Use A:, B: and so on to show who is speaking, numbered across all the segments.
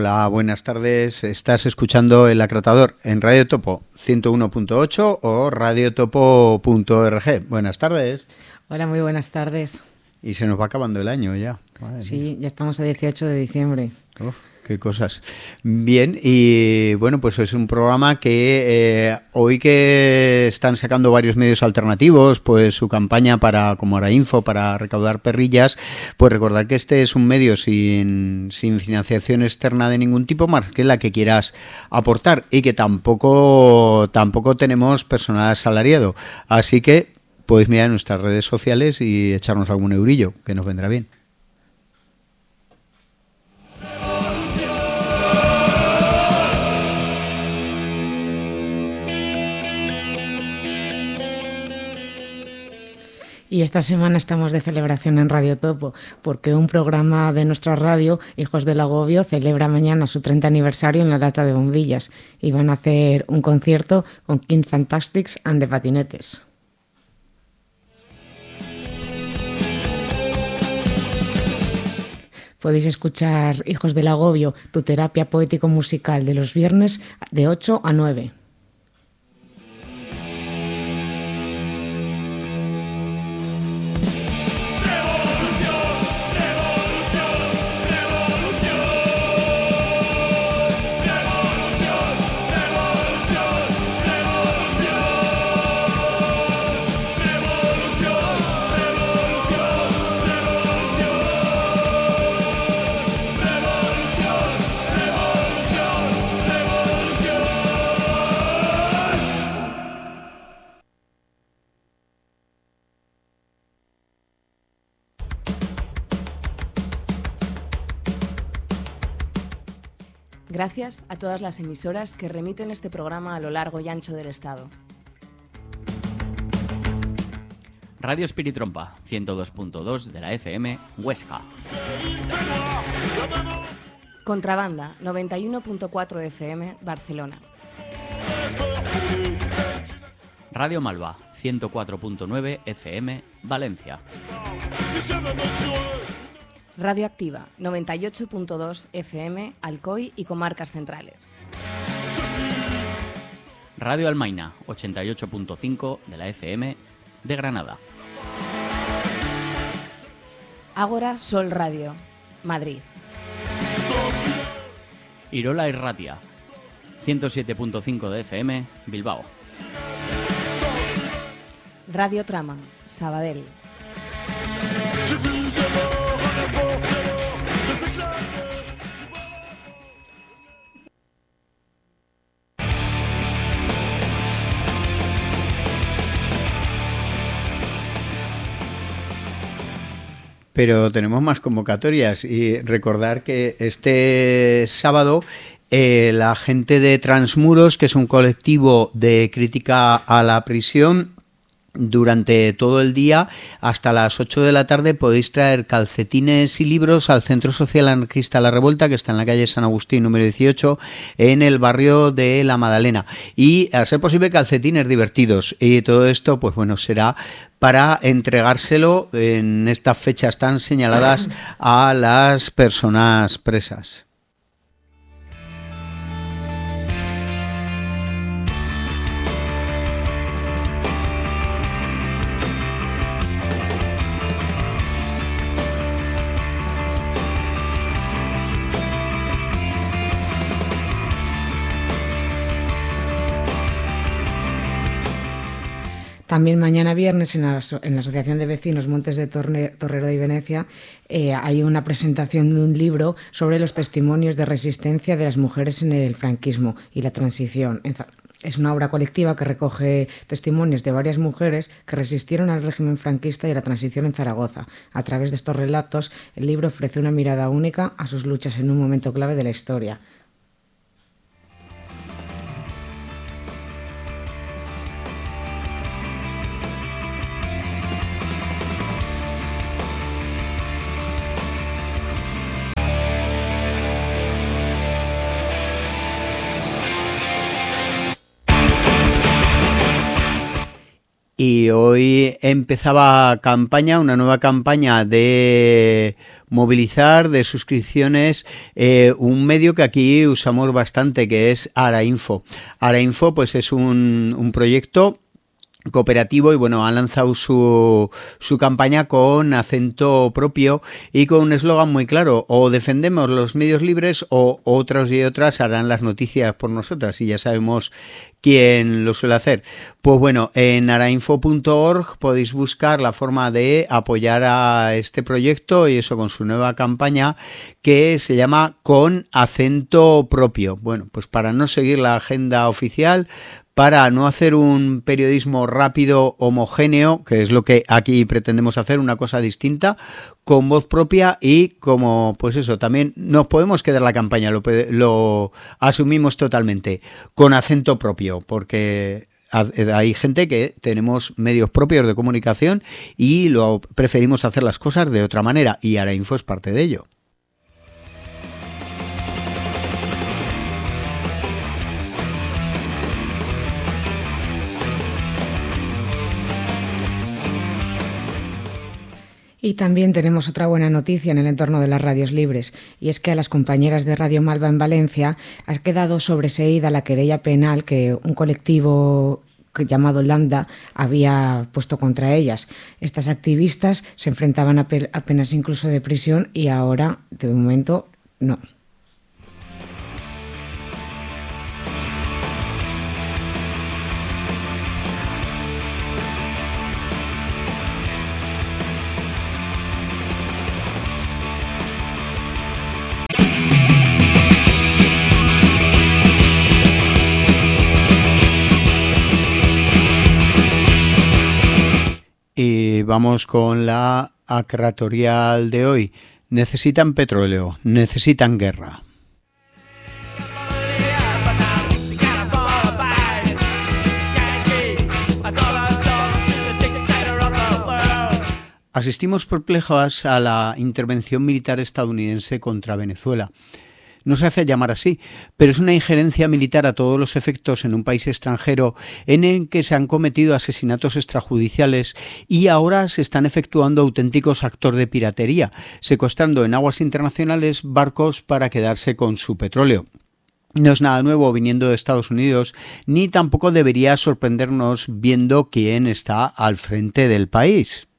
A: Hola, buenas tardes. Estás escuchando El Acratador en Radio Topo 101.8 o radiotopo.org. Buenas tardes.
B: Hola, muy buenas tardes.
A: Y se nos va acabando el año ya. Madre mía.
B: Ya estamos a 18 de diciembre.
A: Qué cosas. Bien, y bueno, pues es un programa que hoy que están sacando varios medios alternativos, pues su campaña como Arainfo, para recaudar perrillas, pues recordar que este es un medio sin financiación externa de ningún tipo, más que la que quieras aportar, y que tampoco tenemos personal asalariado. Así que podéis mirar en nuestras redes sociales y echarnos algún eurillo, que nos vendrá bien.
B: Y esta semana estamos de celebración en Radio Topo, porque un programa de nuestra radio, Hijos del Agobio, celebra mañana su 30 aniversario en la Lata de Bombillas y van a hacer un concierto con King Fantastics and the Patinetes. Podéis escuchar Hijos del Agobio, tu terapia poético-musical, de los viernes de 8 a 9.
C: Gracias a todas las emisoras que remiten este programa a lo largo y ancho del Estado.
D: Radio Espiritrompa, 102.2 de la FM, Huesca.
C: Contrabanda, 91.4 FM, Barcelona.
D: Radio Malva, 104.9 FM, Valencia.
C: Radioactiva, 98.2 FM, Alcoy y comarcas centrales.
D: Radio Almaina, 88.5 de la FM, de Granada.
C: Ágora Sol Radio, Madrid.
D: Irola Irratia, 107.5 de FM, Bilbao.
C: Radio Trama, Sabadell.
A: Pero tenemos más convocatorias y recordar que este sábado la gente de Transmuros, que es un colectivo de crítica a la prisión, durante todo el día hasta las 8 de la tarde podéis traer calcetines y libros al Centro Social Anarquista La Revuelta, que está en la calle San Agustín número 18, en el barrio de La Madalena, y a ser posible calcetines divertidos, y todo esto pues bueno será para entregárselo en estas fechas tan señaladas a las personas presas.
B: También mañana viernes en la Asociación de Vecinos Montes de Torrero y Venecia hay una presentación de un libro sobre los testimonios de resistencia de las mujeres en el franquismo y la transición. Es una obra colectiva que recoge testimonios de varias mujeres que resistieron al régimen franquista y a la transición en Zaragoza. A través de estos relatos, el libro ofrece una mirada única a sus luchas en un momento clave de la historia.
A: Y hoy empezaba una nueva campaña de movilizar, de suscripciones, un medio que aquí usamos bastante, que es Arainfo. Arainfo pues es un proyecto cooperativo y bueno, ha lanzado su campaña con acento propio y con un eslogan muy claro: o defendemos los medios libres o otros y otras harán las noticias por nosotras, y ya sabemos quién lo suele hacer. Pues bueno, en arainfo.org podéis buscar la forma de apoyar a este proyecto, y eso con su nueva campaña que se llama Con Acento Propio. Bueno, pues para no seguir la agenda oficial, para no hacer un periodismo rápido, homogéneo, que es lo que aquí pretendemos hacer, una cosa distinta, con voz propia, y como, pues eso, también nos podemos quedar la campaña, lo asumimos totalmente, con acento propio, porque hay gente que tenemos medios propios de comunicación y preferimos hacer las cosas de otra manera, y Arainfo es parte de ello.
B: Y también tenemos otra buena noticia en el entorno de las radios libres, y es que a las compañeras de Radio Malva en Valencia ha quedado sobreseída la querella penal que un colectivo llamado Lambda había puesto contra ellas. Estas activistas se enfrentaban a penas incluso de prisión, y ahora, de momento, no.
A: Y vamos con la acratorial de hoy. Necesitan petróleo, necesitan guerra. Asistimos perplejos a la intervención militar estadounidense contra Venezuela. No se hace llamar así, pero es una injerencia militar a todos los efectos en un país extranjero en el que se han cometido asesinatos extrajudiciales y ahora se están efectuando auténticos actos de piratería, secuestrando en aguas internacionales barcos para quedarse con su petróleo. No es nada nuevo viniendo de Estados Unidos, ni tampoco debería sorprendernos viendo quién está al frente del país.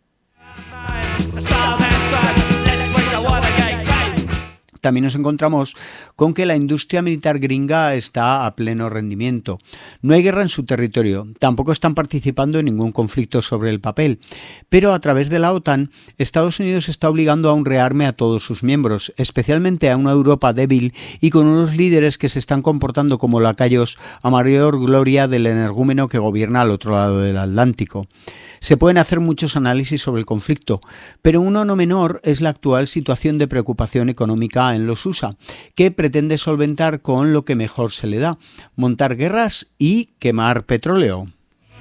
A: También nos encontramos con que la industria militar gringa está a pleno rendimiento. No hay guerra en su territorio, tampoco están participando en ningún conflicto sobre el papel, pero a través de la OTAN, Estados Unidos está obligando a un rearme a todos sus miembros, especialmente a una Europa débil y con unos líderes que se están comportando como lacayos a mayor gloria del energúmeno que gobierna al otro lado del Atlántico. Se pueden hacer muchos análisis sobre el conflicto, pero uno no menor es la actual situación de preocupación económica en los USA, que pretende solventar con lo que mejor se le da: montar guerras y quemar petróleo.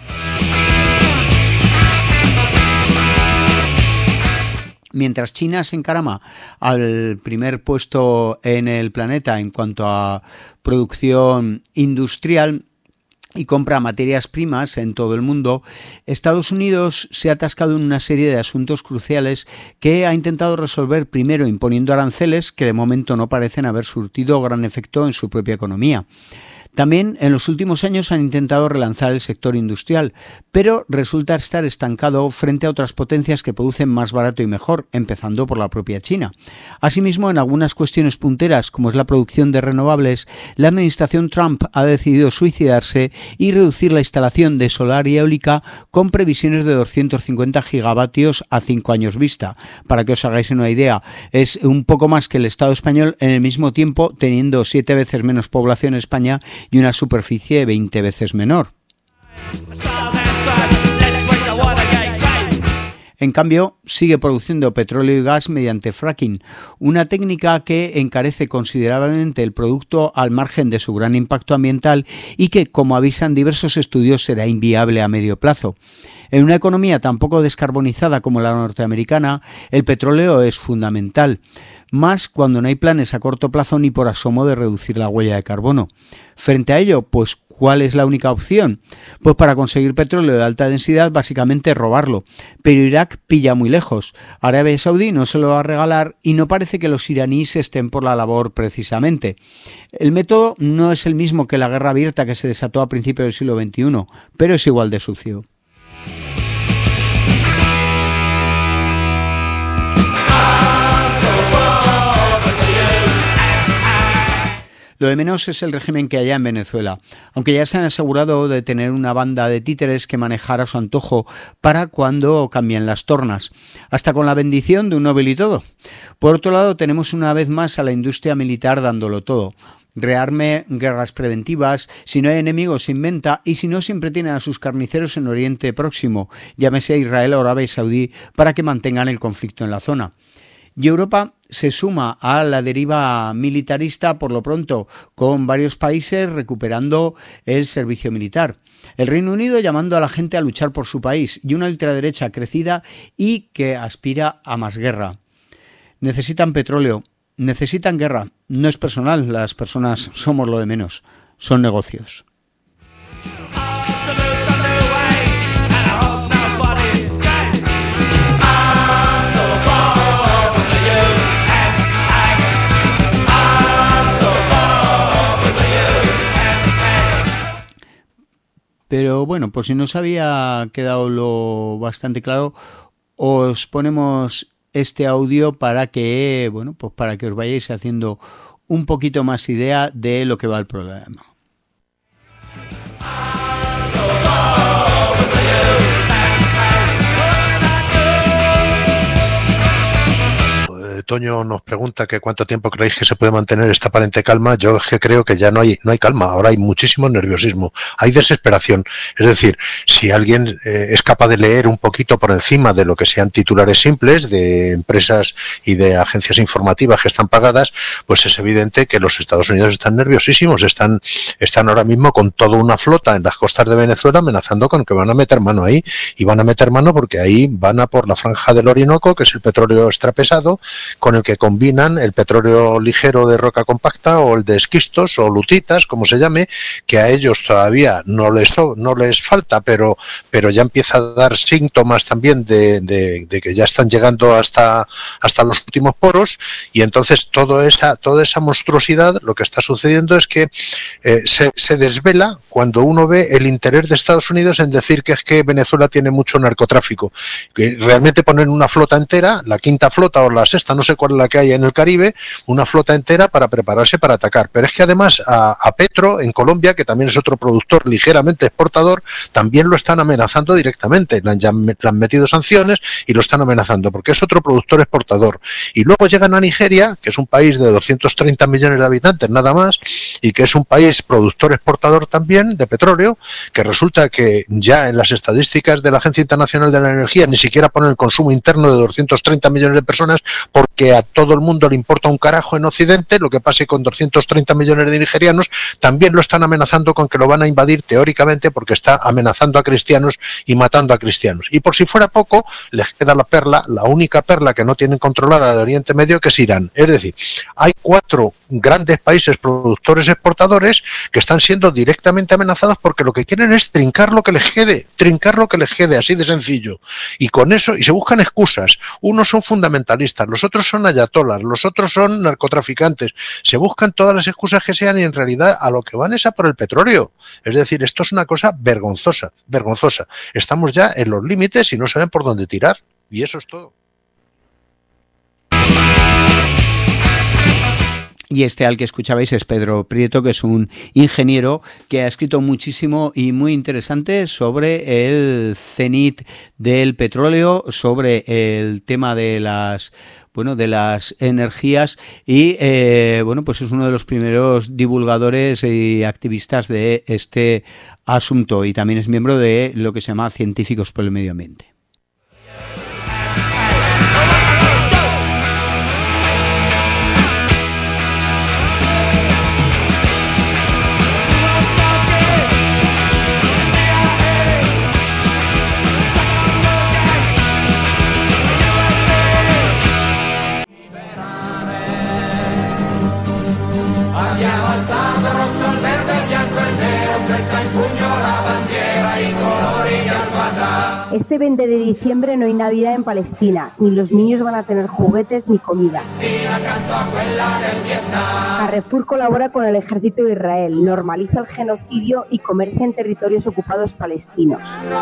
A: Mientras China se encarama al primer puesto en el planeta en cuanto a producción industrial y compra materias primas en todo el mundo, Estados Unidos se ha atascado en una serie de asuntos cruciales que ha intentado resolver primero imponiendo aranceles que de momento no parecen haber surtido gran efecto en su propia economía. También en los últimos años han intentado relanzar el sector industrial, pero resulta estar estancado frente a otras potencias que producen más barato y mejor, empezando por la propia China. Asimismo, en algunas cuestiones punteras, como es la producción de renovables, la administración Trump ha decidido suicidarse y reducir la instalación de solar y eólica con previsiones de 250 gigavatios a 5 años vista. Para que os hagáis una idea, es un poco más que el Estado español en el mismo tiempo, teniendo 7 veces menos población España y una superficie 20 veces menor. En cambio, sigue produciendo petróleo y gas mediante fracking, una técnica que encarece considerablemente el producto al margen de su gran impacto ambiental y que, como avisan diversos estudios, será inviable a medio plazo. En una economía tan poco descarbonizada como la norteamericana, el petróleo es fundamental, más cuando no hay planes a corto plazo ni por asomo de reducir la huella de carbono. Frente a ello, pues ¿Cuál es la única opción? Pues para conseguir petróleo de alta densidad, básicamente robarlo. Pero Irak pilla muy lejos. Arabia Saudí no se lo va a regalar y no parece que los iraníes estén por la labor precisamente. El método no es el mismo que la guerra abierta que se desató a principios del siglo XXI, pero es igual de sucio. Lo de menos es el régimen que hay en Venezuela, aunque ya se han asegurado de tener una banda de títeres que manejar a su antojo para cuando cambien las tornas, hasta con la bendición de un Nobel y todo. Por otro lado, tenemos una vez más a la industria militar dándolo todo. Rearme, guerras preventivas, si no hay enemigos se inventa y si no siempre tienen a sus carniceros en Oriente Próximo, llámese a Israel o Arabia Saudí, para que mantengan el conflicto en la zona. Y Europa se suma a la deriva militarista por lo pronto, con varios países recuperando el servicio militar. El Reino Unido llamando a la gente a luchar por su país y una ultraderecha crecida y que aspira a más guerra. Necesitan petróleo, necesitan guerra. No es personal, las personas somos lo de menos, son negocios. Pero bueno, por si no os había quedado lo bastante claro, os ponemos este audio para que, bueno, pues para que os vayáis haciendo un poquito más idea de lo que va el programa.
E: Toño nos pregunta que cuánto tiempo creéis que se puede mantener esta aparente calma. Yo es que creo que ya no hay calma, ahora hay muchísimo nerviosismo, hay desesperación. Es decir, si alguien es capaz de leer un poquito por encima de lo que sean titulares simples de empresas y de agencias informativas que están pagadas, pues es evidente que los Estados Unidos están nerviosísimos, están ahora mismo con toda una flota en las costas de Venezuela amenazando con que van a meter mano ahí, y van a meter mano porque ahí van a por la franja del Orinoco, que es el petróleo extrapesado, con el que combinan el petróleo ligero de roca compacta o el de esquistos o lutitas, como se llame, que a ellos todavía no les falta, pero ya empieza a dar síntomas también de que ya están llegando hasta los últimos poros, y entonces toda esa monstruosidad, lo que está sucediendo es que se desvela cuando uno ve el interés de Estados Unidos en decir que es que Venezuela tiene mucho narcotráfico, que realmente ponen una flota entera, la quinta flota o la sexta, no sé cuál es la que hay en el Caribe, una flota entera para prepararse para atacar. Pero es que además a Petro en Colombia, que también es otro productor ligeramente exportador, también lo están amenazando directamente. Le han metido sanciones y lo están amenazando porque es otro productor exportador. Y luego llegan a Nigeria, que es un país de 230 millones de habitantes nada más, y que es un país productor exportador también de petróleo, que resulta que ya en las estadísticas de la Agencia Internacional de la Energía ni siquiera ponen el consumo interno de 230 millones de personas, porque a todo el mundo le importa un carajo en Occidente lo que pase con 230 millones de nigerianos. También lo están amenazando con que lo van a invadir teóricamente porque está amenazando a cristianos y matando a cristianos. Y por si fuera poco, les queda la perla, la única perla que no tienen controlada de Oriente Medio, que es Irán. Es decir, hay 4 grandes países productores exportadores que están siendo directamente amenazados porque lo que quieren es trincar lo que les quede, así de sencillo. Y con eso, y se buscan excusas. Unos son fundamentalistas, los otros son ayatolas, los otros son narcotraficantes. Se buscan todas las excusas que sean y en realidad a lo que van es a por el petróleo. Es decir, esto es una cosa vergonzosa. Estamos ya en los límites y no saben por dónde tirar. Y eso es todo.
A: Y este al que escuchabais es Pedro Prieto, que es un ingeniero que ha escrito muchísimo y muy interesante sobre el cenit del petróleo, sobre el tema de las energías y pues es uno de los primeros divulgadores y activistas de este asunto, y también es miembro de lo que se llama Científicos por el Medio Ambiente.
F: Abbiamo alzato rosso, il verde, il bianco e il nero, Este 20 de diciembre no hay Navidad en Palestina, ni los niños van a tener juguetes ni comida. Carrefour colabora con el ejército de Israel, normaliza el genocidio y comercia en territorios ocupados palestinos.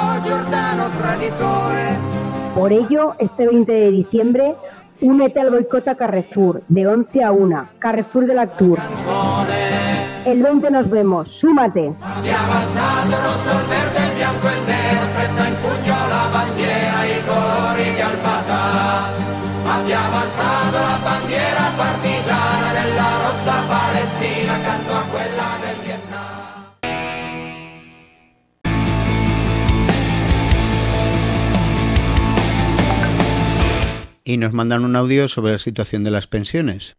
F: Por ello, este 20 de diciembre, únete al boicot a Carrefour, de 11 a 1, Carrefour de l'Actur. El 20 nos vemos, súmate.
A: Y nos mandan un audio sobre la situación de las pensiones.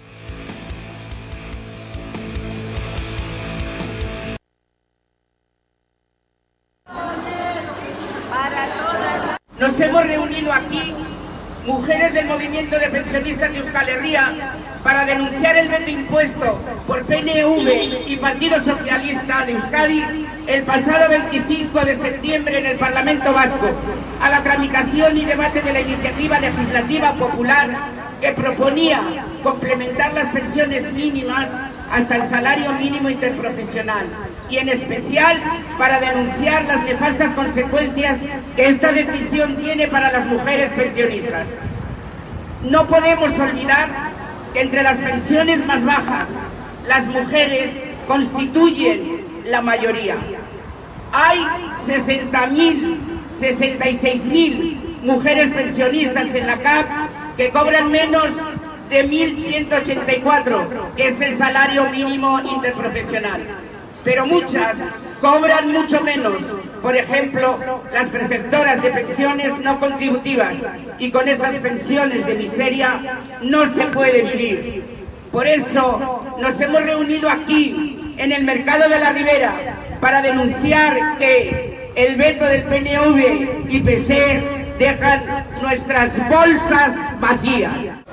G: Nos hemos reunido aquí, mujeres del movimiento de pensionistas de Euskal Herria, para denunciar el veto impuesto por PNV y Partido Socialista de Euskadi el pasado 25 de septiembre en el Parlamento Vasco a la tramitación y debate de la iniciativa legislativa popular que proponía complementar las pensiones mínimas hasta el salario mínimo interprofesional, y en especial para denunciar las nefastas consecuencias que esta decisión tiene para las mujeres pensionistas. No podemos olvidar que entre las pensiones más bajas, las mujeres constituyen la mayoría. Hay 60.000, 66.000 mujeres pensionistas en la CAP que cobran menos de 1.184, que es el salario mínimo interprofesional. Pero muchas cobran mucho menos, por ejemplo, las preceptoras de pensiones no contributivas, y con esas pensiones de miseria no se puede vivir. Por eso nos hemos reunido aquí, en el Mercado de la Ribera, para denunciar que el veto del PNV y PSE dejan nuestras bolsas vacías.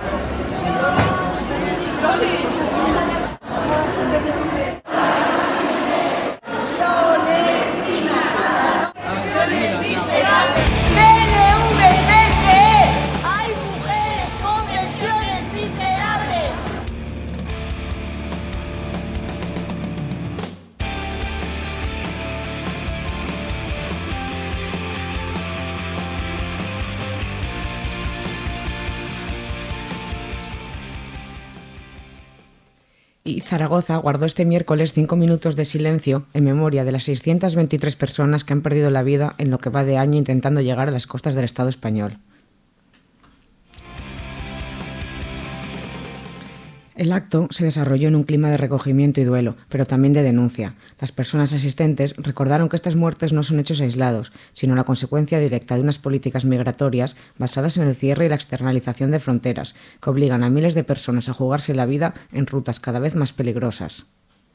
B: Y Zaragoza guardó este miércoles 5 minutos de silencio en memoria de las 623 personas que han perdido la vida en lo que va de año intentando llegar a las costas del Estado español. El acto se desarrolló en un clima de recogimiento y duelo, pero también de denuncia. Las personas asistentes recordaron que estas muertes no son hechos aislados, sino la consecuencia directa de unas políticas migratorias basadas en el cierre y la externalización de fronteras, que obligan a miles de personas a jugarse la vida en rutas cada vez más peligrosas.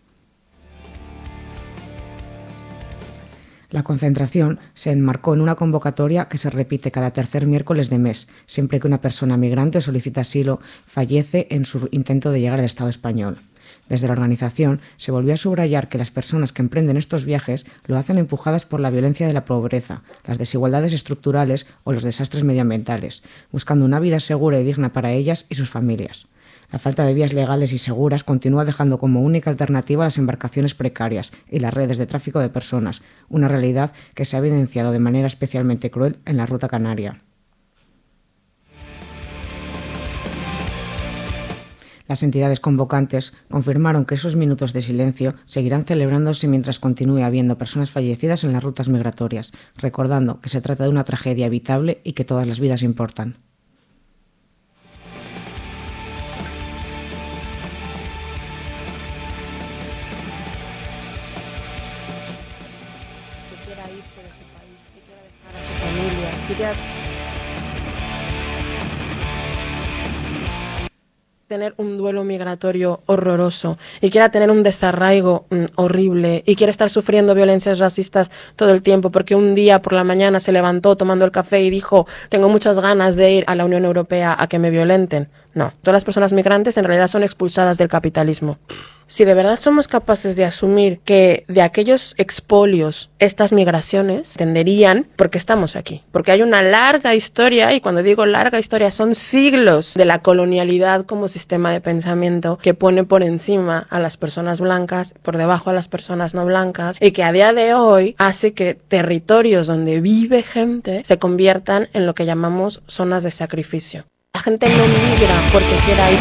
B: La concentración se enmarcó en una convocatoria que se repite cada tercer miércoles de mes, siempre que una persona migrante o solicita asilo fallece en su intento de llegar al Estado español. Desde la organización se volvió a subrayar que las personas que emprenden estos viajes lo hacen empujadas por la violencia de la pobreza, las desigualdades estructurales o los desastres medioambientales, buscando una vida segura y digna para ellas y sus familias. La falta de vías legales y seguras continúa dejando como única alternativa las embarcaciones precarias y las redes de tráfico de personas, una realidad que se ha evidenciado de manera especialmente cruel en la ruta canaria. Las entidades convocantes confirmaron que esos minutos de silencio seguirán celebrándose mientras continúe habiendo personas fallecidas en las rutas migratorias, recordando que se trata de una tragedia evitable y que todas las vidas importan.
H: Tener un duelo migratorio horroroso y quiera tener un desarraigo horrible y quiera estar sufriendo violencias racistas todo el tiempo porque un día por la mañana se levantó tomando el café y dijo tengo muchas ganas de ir a la Unión Europea a que me violenten. No, todas las personas migrantes en realidad son expulsadas del capitalismo. Si de verdad somos capaces de asumir que de aquellos expolios estas migraciones tenderían, porque estamos aquí, porque hay una larga historia, y cuando digo larga historia son siglos de la colonialidad como sistema de pensamiento que pone por encima a las personas blancas, por debajo a las personas no blancas, y que a día de hoy hace que territorios donde vive gente se conviertan en lo que llamamos zonas de sacrificio. La gente no migra porque quiera ir.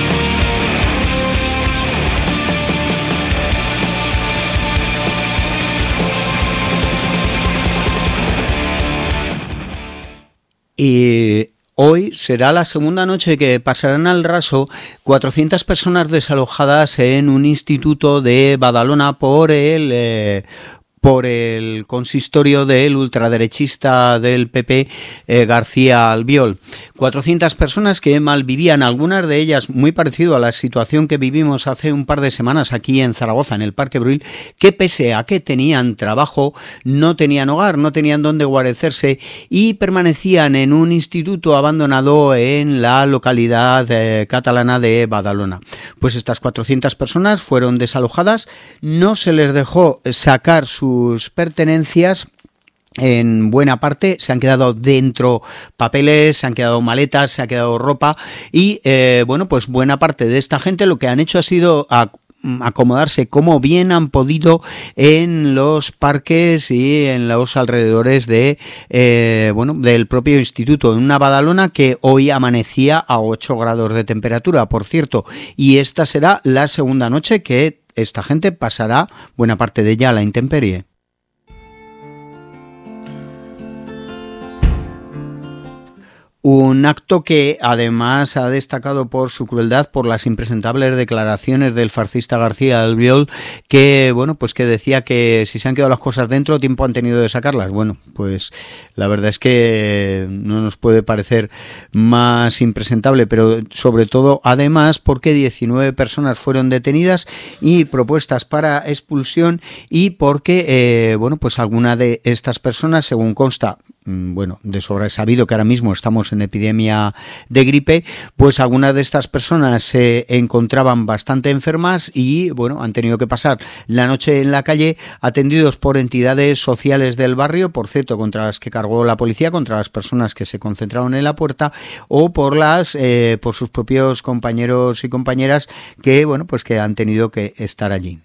A: Y hoy será la segunda noche que pasarán al raso 400 personas desalojadas en un instituto de Badalona por el consistorio del ultraderechista del PP, García Albiol. 400 personas que malvivían, algunas de ellas muy parecido a la situación que vivimos hace un par de semanas aquí en Zaragoza, en el Parque Brull, que pese a que tenían trabajo, no tenían hogar, no tenían dónde guarecerse y permanecían en un instituto abandonado en la localidad catalana de Badalona. Pues estas 400 personas fueron desalojadas, no se les dejó sacar sus pertenencias. En buena parte se han quedado dentro papeles, se han quedado maletas, se ha quedado ropa y pues buena parte de esta gente lo que han hecho ha sido acomodarse como bien han podido en los parques y en los alrededores de del propio instituto, en una Badalona que hoy amanecía a 8 grados de temperatura, por cierto, y esta será la segunda noche que esta gente pasará buena parte de ella a la intemperie. Un acto que además ha destacado por su crueldad, por las impresentables declaraciones del fascista García Albiol, que pues que decía que si se han quedado las cosas dentro, tiempo han tenido de sacarlas. Bueno, pues la verdad es que no nos puede parecer más impresentable, pero sobre todo además porque 19 personas fueron detenidas y propuestas para expulsión, y porque pues alguna de estas personas, según consta, de sobra es sabido que ahora mismo estamos en epidemia de gripe, pues algunas de estas personas se encontraban bastante enfermas y han tenido que pasar la noche en la calle atendidos por entidades sociales del barrio, por cierto, contra las que cargó la policía, contra las personas que se concentraron en la puerta, o por por sus propios compañeros y compañeras que que han tenido que estar allí.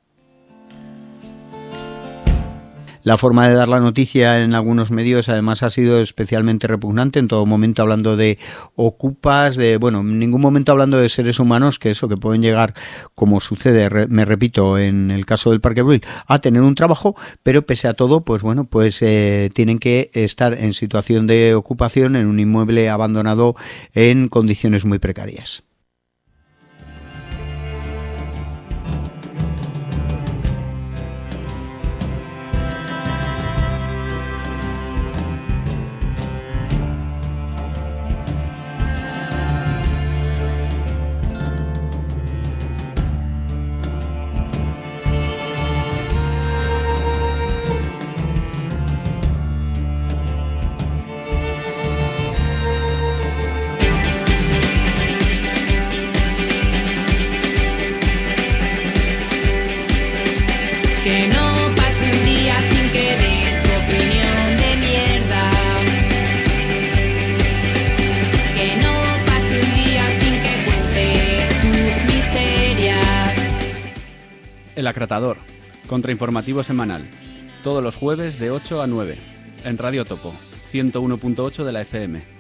A: La forma de dar la noticia en algunos medios además ha sido especialmente repugnante, en todo momento hablando de ocupas, en ningún momento hablando de seres humanos que pueden llegar, como sucede, me repito, en el caso del Parque Brull, a tener un trabajo, pero pese a todo, tienen que estar en situación de ocupación en un inmueble abandonado en condiciones muy precarias.
I: El Acratador, contrainformativo semanal, todos los jueves de 8 a 9, en Radio Topo, 101.8 de la FM.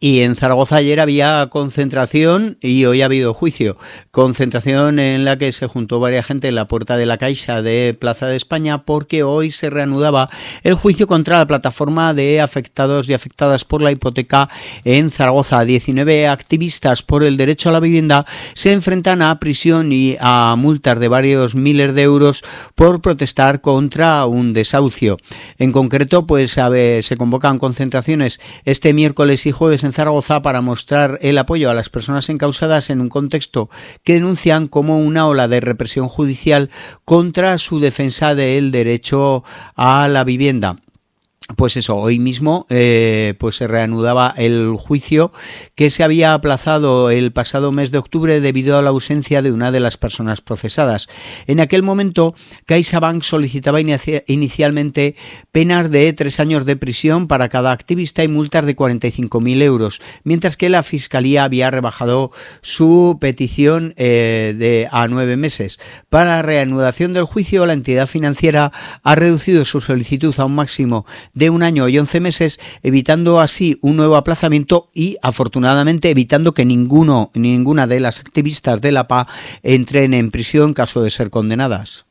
A: Y en Zaragoza ayer había concentración y hoy ha habido juicio. Concentración en la que se juntó varias gente en la puerta de la Caixa de Plaza de España porque hoy se reanudaba el juicio contra la plataforma de afectados y afectadas por la hipoteca en Zaragoza. 19 activistas por el derecho a la vivienda se enfrentan a prisión y a multas de varios miles de euros por protestar contra un desahucio. En concreto, pues se convocan concentraciones este miércoles y jueves en Zaragoza para mostrar el apoyo a las personas encausadas en un contexto que denuncian como una ola de represión judicial contra su defensa del derecho a la vivienda. Pues eso, hoy mismo pues se reanudaba el juicio que se había aplazado el pasado mes de octubre debido a la ausencia de una de las personas procesadas. En aquel momento, CaixaBank solicitaba inicialmente penas de 3 años de prisión para cada activista y multas de 45.000 euros, mientras que la Fiscalía había rebajado su petición a 9 meses. Para la reanudación del juicio, la entidad financiera ha reducido su solicitud a un máximo de 1 año y 11 meses, evitando así un nuevo aplazamiento y, afortunadamente, evitando que ninguna de las activistas de la PA entren en prisión en caso de ser condenadas.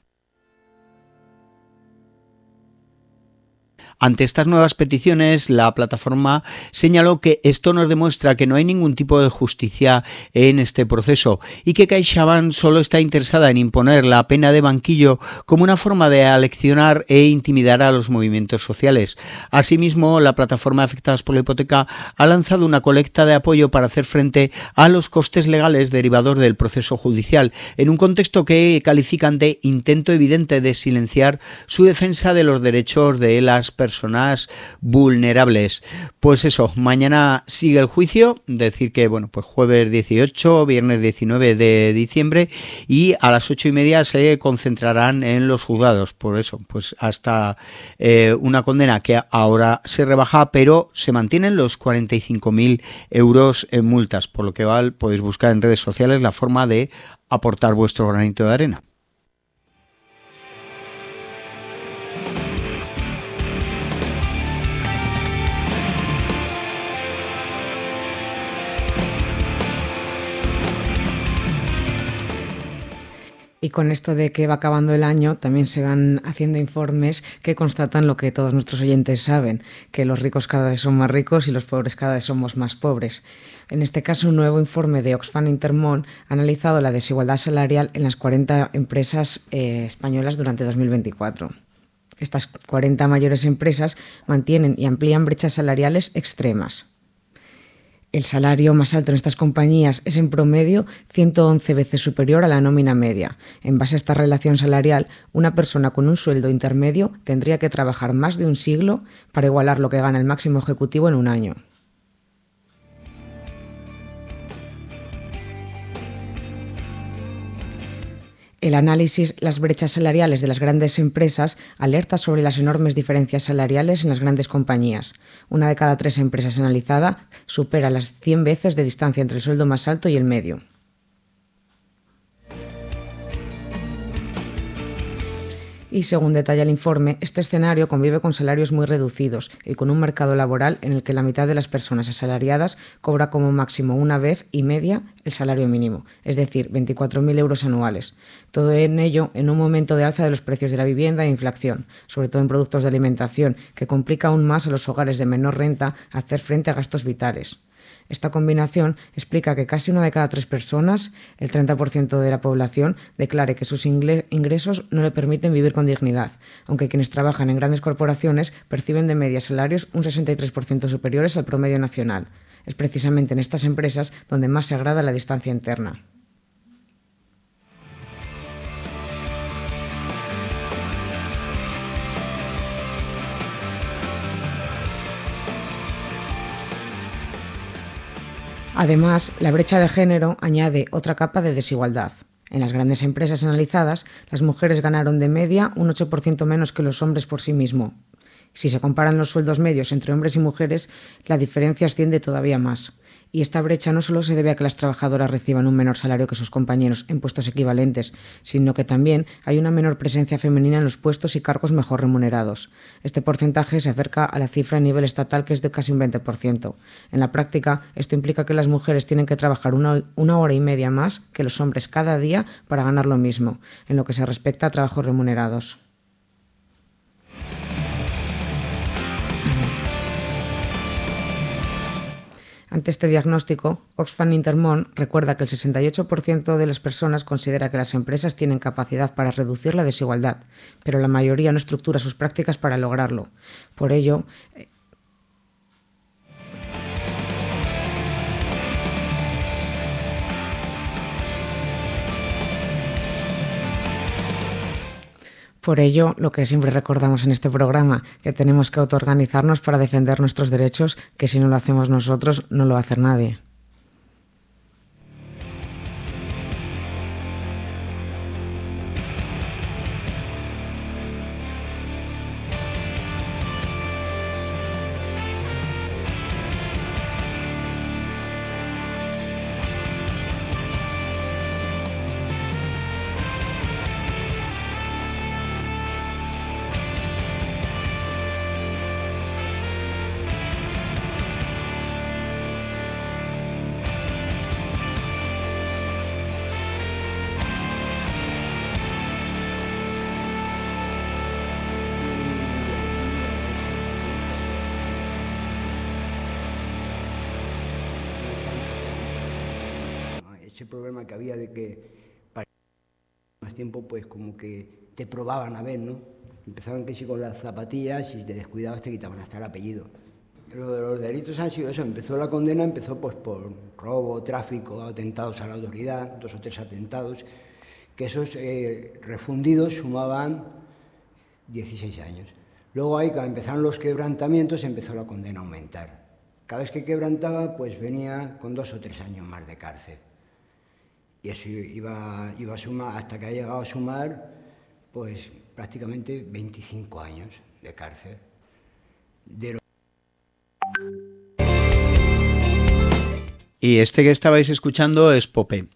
A: Ante estas nuevas peticiones, la plataforma señaló que esto nos demuestra que no hay ningún tipo de justicia en este proceso y que CaixaBank solo está interesada en imponer la pena de banquillo como una forma de aleccionar e intimidar a los movimientos sociales. Asimismo, la plataforma de afectadas por la hipoteca ha lanzado una colecta de apoyo para hacer frente a los costes legales derivados del proceso judicial, en un contexto que califican de intento evidente de silenciar su defensa de los derechos de las personas vulnerables. Pues eso, mañana sigue el juicio, decir que pues jueves 18, viernes 19 de diciembre y a las 8:30 se concentrarán en los juzgados. Por eso, pues hasta una condena que ahora se rebaja, pero se mantienen los 45.000 euros en multas, por lo que podéis buscar en redes sociales la forma de aportar vuestro granito de arena.
B: Y con esto de que va acabando el año, también se van haciendo informes que constatan lo que todos nuestros oyentes saben, que los ricos cada vez son más ricos y los pobres cada vez somos más pobres. En este caso, un nuevo informe de Oxfam Intermón ha analizado la desigualdad salarial en las 40 empresas españolas durante 2024. Estas 40 mayores empresas mantienen y amplían brechas salariales extremas. El salario más alto en estas compañías es en promedio 111 veces superior a la nómina media. En base a esta relación salarial, una persona con un sueldo intermedio tendría que trabajar más de un siglo para igualar lo que gana el máximo ejecutivo en un año. El análisis Las brechas salariales de las grandes empresas alerta sobre las enormes diferencias salariales en las grandes compañías. 1 de cada 3 empresas analizadas supera las 100 veces de distancia entre el sueldo más alto y el medio. Y según detalla el informe, este escenario convive con salarios muy reducidos y con un mercado laboral en el que la mitad de las personas asalariadas cobra como máximo 1 vez y media el salario mínimo, es decir, 24.000 euros anuales. Todo en ello en un momento de alza de los precios de la vivienda e inflación, sobre todo en productos de alimentación, que complica aún más a los hogares de menor renta hacer frente a gastos vitales. Esta combinación explica que casi 1 de cada 3 personas, el 30% de la población, declare que sus ingresos no le permiten vivir con dignidad, aunque quienes trabajan en grandes corporaciones perciben de media salarios un 63% superiores al promedio nacional. Es precisamente en estas empresas donde más se agrava la distancia interna. Además, la brecha de género añade otra capa de desigualdad. En las grandes empresas analizadas, las mujeres ganaron de media un 8% menos que los hombres por sí mismo. Si se comparan los sueldos medios entre hombres y mujeres, la diferencia asciende todavía más. Y esta brecha no solo se debe a que las trabajadoras reciban un menor salario que sus compañeros en puestos equivalentes, sino que también hay una menor presencia femenina en los puestos y cargos mejor remunerados. Este porcentaje se acerca a la cifra a nivel estatal, que es de casi un 20%. En la práctica, esto implica que las mujeres tienen que trabajar una hora y media más que los hombres cada día para ganar lo mismo, en lo que se respecta a trabajos remunerados. Ante este diagnóstico, Oxfam Intermón recuerda que el 68% de las personas considera que las empresas tienen capacidad para reducir la desigualdad, pero la mayoría no estructura sus prácticas para lograrlo. Por ello, lo que siempre recordamos en este programa, que tenemos que autoorganizarnos para defender nuestros derechos, que si no lo hacemos nosotros, no lo va a hacer nadie.
J: Ese problema que había de que para más tiempo, pues como que te probaban a ver, ¿no? Empezaban que sí con las zapatillas y si te descuidabas te quitaban hasta el apellido. Lo de los delitos han sido eso, la condena empezó pues por robo, tráfico, atentados a la autoridad, 2 o 3 atentados, que esos refundidos sumaban 16 años. Luego ahí, cuando empezaron los quebrantamientos, empezó la condena a aumentar. Cada vez que quebrantaba, pues venía con 2 o 3 años más de cárcel. Y eso iba a sumar, hasta que ha llegado a sumar, pues prácticamente 25 años de cárcel.
A: Y este que estabais escuchando es Pope.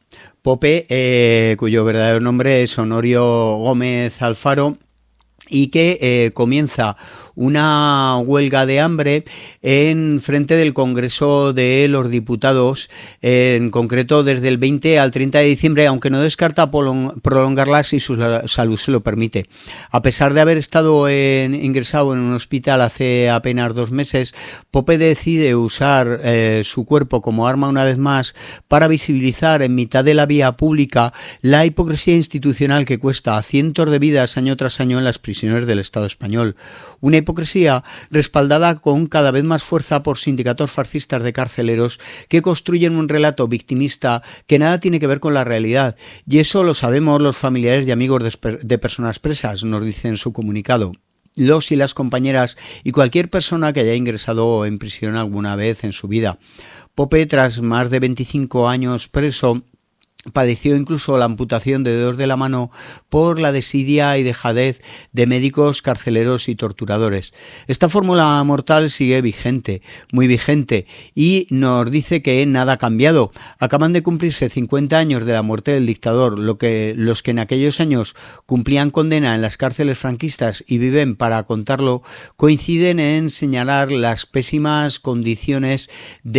A: Pope, cuyo verdadero nombre es Honorio Gómez Alfaro, y que comienza una huelga de hambre en frente del Congreso de los Diputados, en concreto desde el 20 al 30 de diciembre, aunque no descarta prolongarla si su salud se lo permite. A pesar de haber estado ingresado en un hospital hace apenas 2 meses, Pope decide usar su cuerpo como arma una vez más para visibilizar en mitad de la vía pública la hipocresía institucional que cuesta cientos de vidas año tras año en las prisiones del Estado español. Una hipocresía respaldada con cada vez más fuerza por sindicatos fascistas de carceleros que construyen un relato victimista que nada tiene que ver con la realidad. Y eso lo sabemos los familiares y amigos de personas presas, nos dice en su comunicado. Los y las compañeras y cualquier persona que haya ingresado en prisión alguna vez en su vida. Pope, tras más de 25 años preso, padeció incluso la amputación de dedos de la mano por la desidia y dejadez de médicos, carceleros y torturadores. Esta fórmula mortal sigue vigente, muy vigente, y nos dice que nada ha cambiado. Acaban de cumplirse 50 años de la muerte del dictador, los que en aquellos años cumplían condena en las cárceles franquistas y viven para contarlo, coinciden en señalar las pésimas condiciones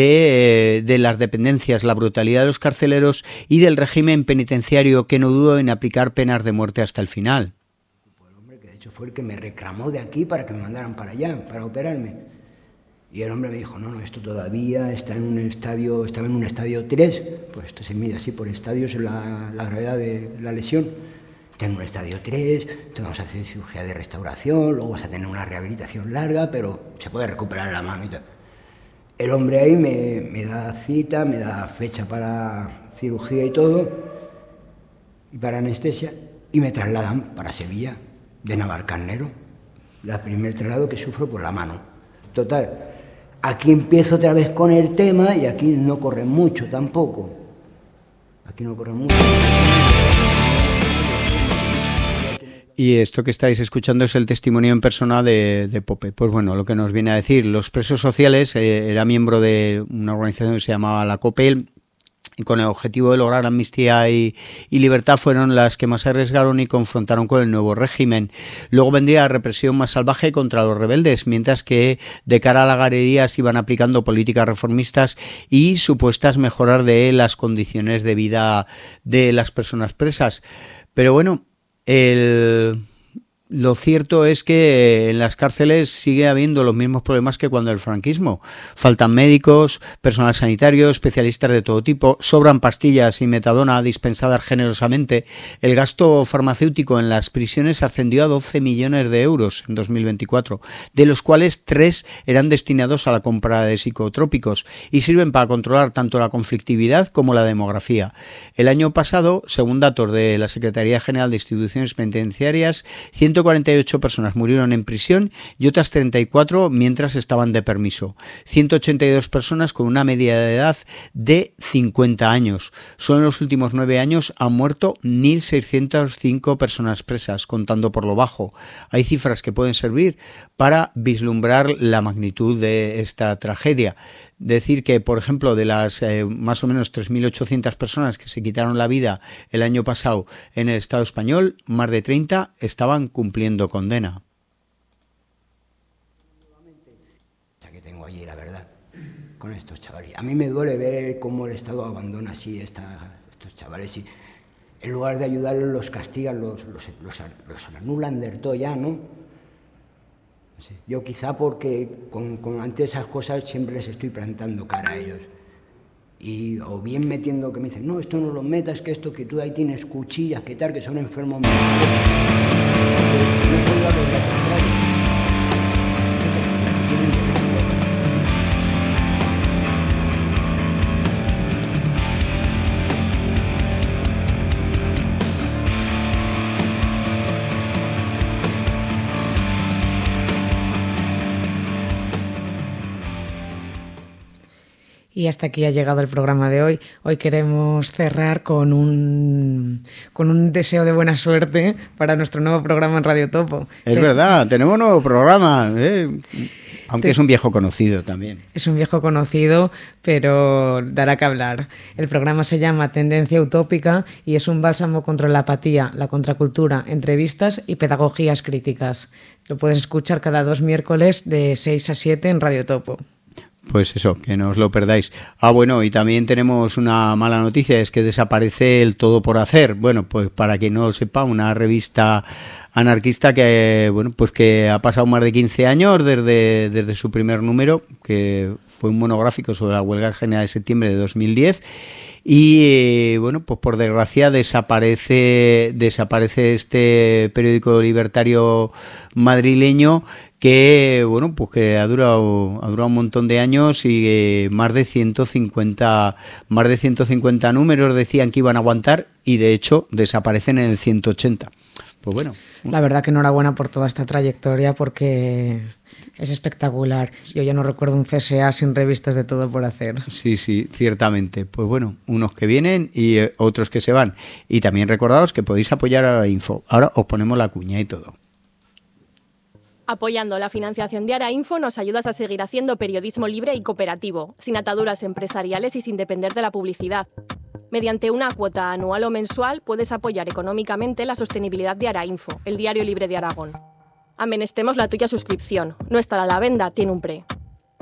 A: de las dependencias, la brutalidad de los carceleros y del régimen penitenciario, que no dudó en aplicar penas de muerte hasta el final.
J: El hombre que de hecho fue el que me reclamó de aquí para que me mandaran para allá, para operarme. Y el hombre me dijo, no, esto todavía está en un estadio, estaba en un estadio 3, pues esto se mide así por estadios la gravedad de la lesión. Está en un estadio 3, te vamos a hacer cirugía de restauración, luego vas a tener una rehabilitación larga, pero se puede recuperar la mano y tal. El hombre ahí me da cita, me da fecha para cirugía y todo, y para anestesia, y me trasladan para Sevilla, de Navalcarnero, el primer traslado que sufro por la mano. Total, aquí empiezo otra vez con el tema, y aquí no corre mucho tampoco. Aquí no corre mucho.
A: y esto que estáis escuchando es el testimonio en persona de Pope. Pues bueno, lo que nos viene a decir, los presos sociales, era miembro de una organización que se llamaba la COPEL, y con el objetivo de lograr amnistía y libertad fueron las que más se arriesgaron y confrontaron con el nuevo régimen. Luego vendría la represión más salvaje contra los rebeldes, mientras que de cara a la galería se iban aplicando políticas reformistas y supuestas mejoras de las condiciones de vida de las personas presas. Pero bueno, lo cierto es que en las cárceles sigue habiendo los mismos problemas que cuando el franquismo. Faltan médicos, personal sanitario, especialistas de todo tipo, sobran pastillas y metadona dispensadas generosamente. El gasto farmacéutico en las prisiones ascendió a 12 millones de euros en 2024, de los cuales 3 eran destinados a la compra de psicotrópicos y sirven para controlar tanto la conflictividad como la demografía. El año pasado, según datos de la Secretaría General de Instituciones Penitenciarias, 148 personas murieron en prisión y otras 34 mientras estaban de permiso. 182 personas con una media de edad de 50 años. Solo en los últimos 9 años han muerto 1.605 personas presas, contando por lo bajo. Hay cifras que pueden servir para vislumbrar la magnitud de esta tragedia. Decir que, por ejemplo, de las más o menos 3.800 personas que se quitaron la vida el año pasado en el Estado español, más de 30 estaban cumpliendo condena.
J: Que tengo allí, la verdad, con estos chavales. A mí me duele ver cómo el Estado abandona así estos chavales y en lugar de ayudarlos los castigan, los anulan del todo ya, ¿no? Yo quizá porque ante esas cosas siempre les estoy plantando cara a ellos. O bien metiendo que me dicen, no, esto no lo metas, que esto, que tú ahí tienes cuchillas, que tal, que son enfermos mentales. No puedo darle lo contrario.
B: Y hasta aquí ha llegado el programa de hoy. Hoy queremos cerrar con un deseo de buena suerte para nuestro nuevo programa en Radio Topo.
A: Es verdad, tenemos un nuevo programa, aunque es un viejo conocido también.
B: Es un viejo conocido, pero dará que hablar. El programa se llama Tendencia Utópica y es un bálsamo contra la apatía, la contracultura, entrevistas y pedagogías críticas. Lo puedes escuchar cada 2 miércoles de 6 a 7 en Radio Topo.
A: Pues eso, que no os lo perdáis. Bueno, y también tenemos una mala noticia, es que desaparece el Todo por Hacer. Bueno, pues para quien no lo sepa, una revista anarquista que, bueno, pues que ha pasado más de 15 años desde su primer número, que fue un monográfico sobre la huelga general de septiembre de 2010. Y bueno, pues por desgracia desaparece este periódico libertario madrileño que, bueno, pues que ha durado un montón de años y más de 150 números decían que iban a aguantar y de hecho desaparecen en el 180. Pues bueno.
B: La verdad que enhorabuena por toda esta trayectoria porque es espectacular. Yo ya no recuerdo un CSA sin revistas de Todo por Hacer.
A: Sí, ciertamente. Pues bueno, unos que vienen y otros que se van. Y también recordaos que podéis apoyar a Arainfo. Ahora os ponemos la cuña y todo.
K: Apoyando la financiación de Arainfo nos ayudas a seguir haciendo periodismo libre y cooperativo, sin ataduras empresariales y sin depender de la publicidad. Mediante una cuota anual o mensual puedes apoyar económicamente la sostenibilidad de Arainfo, el diario libre de Aragón. Amenestemos la tuya suscripción. No estará a la venta, tiene un pre.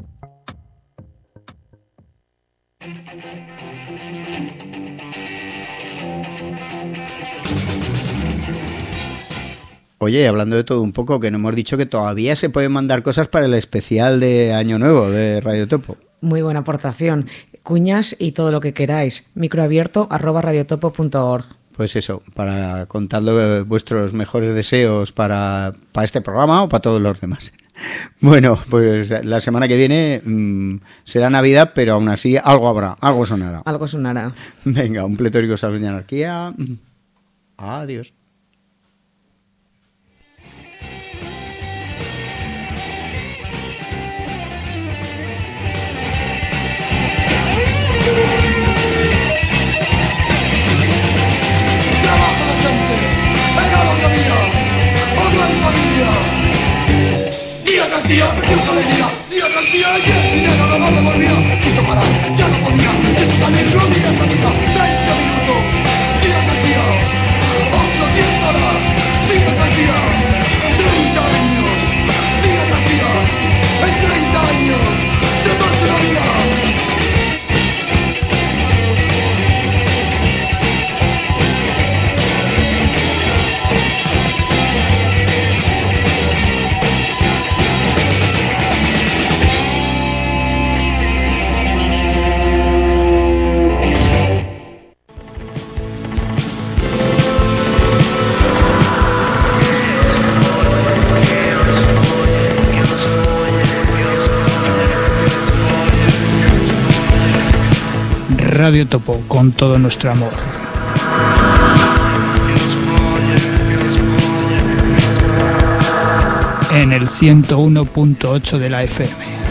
A: Oye, hablando de todo un poco, que nos hemos dicho que todavía se pueden mandar cosas para el especial de Año Nuevo de Radio Topo.
B: Muy buena aportación. Cuñas y todo lo que queráis. microabierto@radiotopo.org.
A: Pues eso, para contarle vuestros mejores deseos para este programa o para todos los demás. Bueno, pues la semana que viene será Navidad, pero aún así algo habrá, algo sonará.
B: Algo sonará.
A: Venga, un pletórico saludo de anarquía. Adiós.
L: ¡Venga, la comida! día, preciosa alegría. Día tras día y el dinero no lo devolvía. Quiso parar, ya no podía. Quiso salir, no digas la vida. 20 minutos, día tras día. 8, 10 horas, día tras día. 30 años, día tras día. En 30 años, se pasa la vida.
M: Radio Topo, con todo nuestro amor. En el 101.8 de la FM.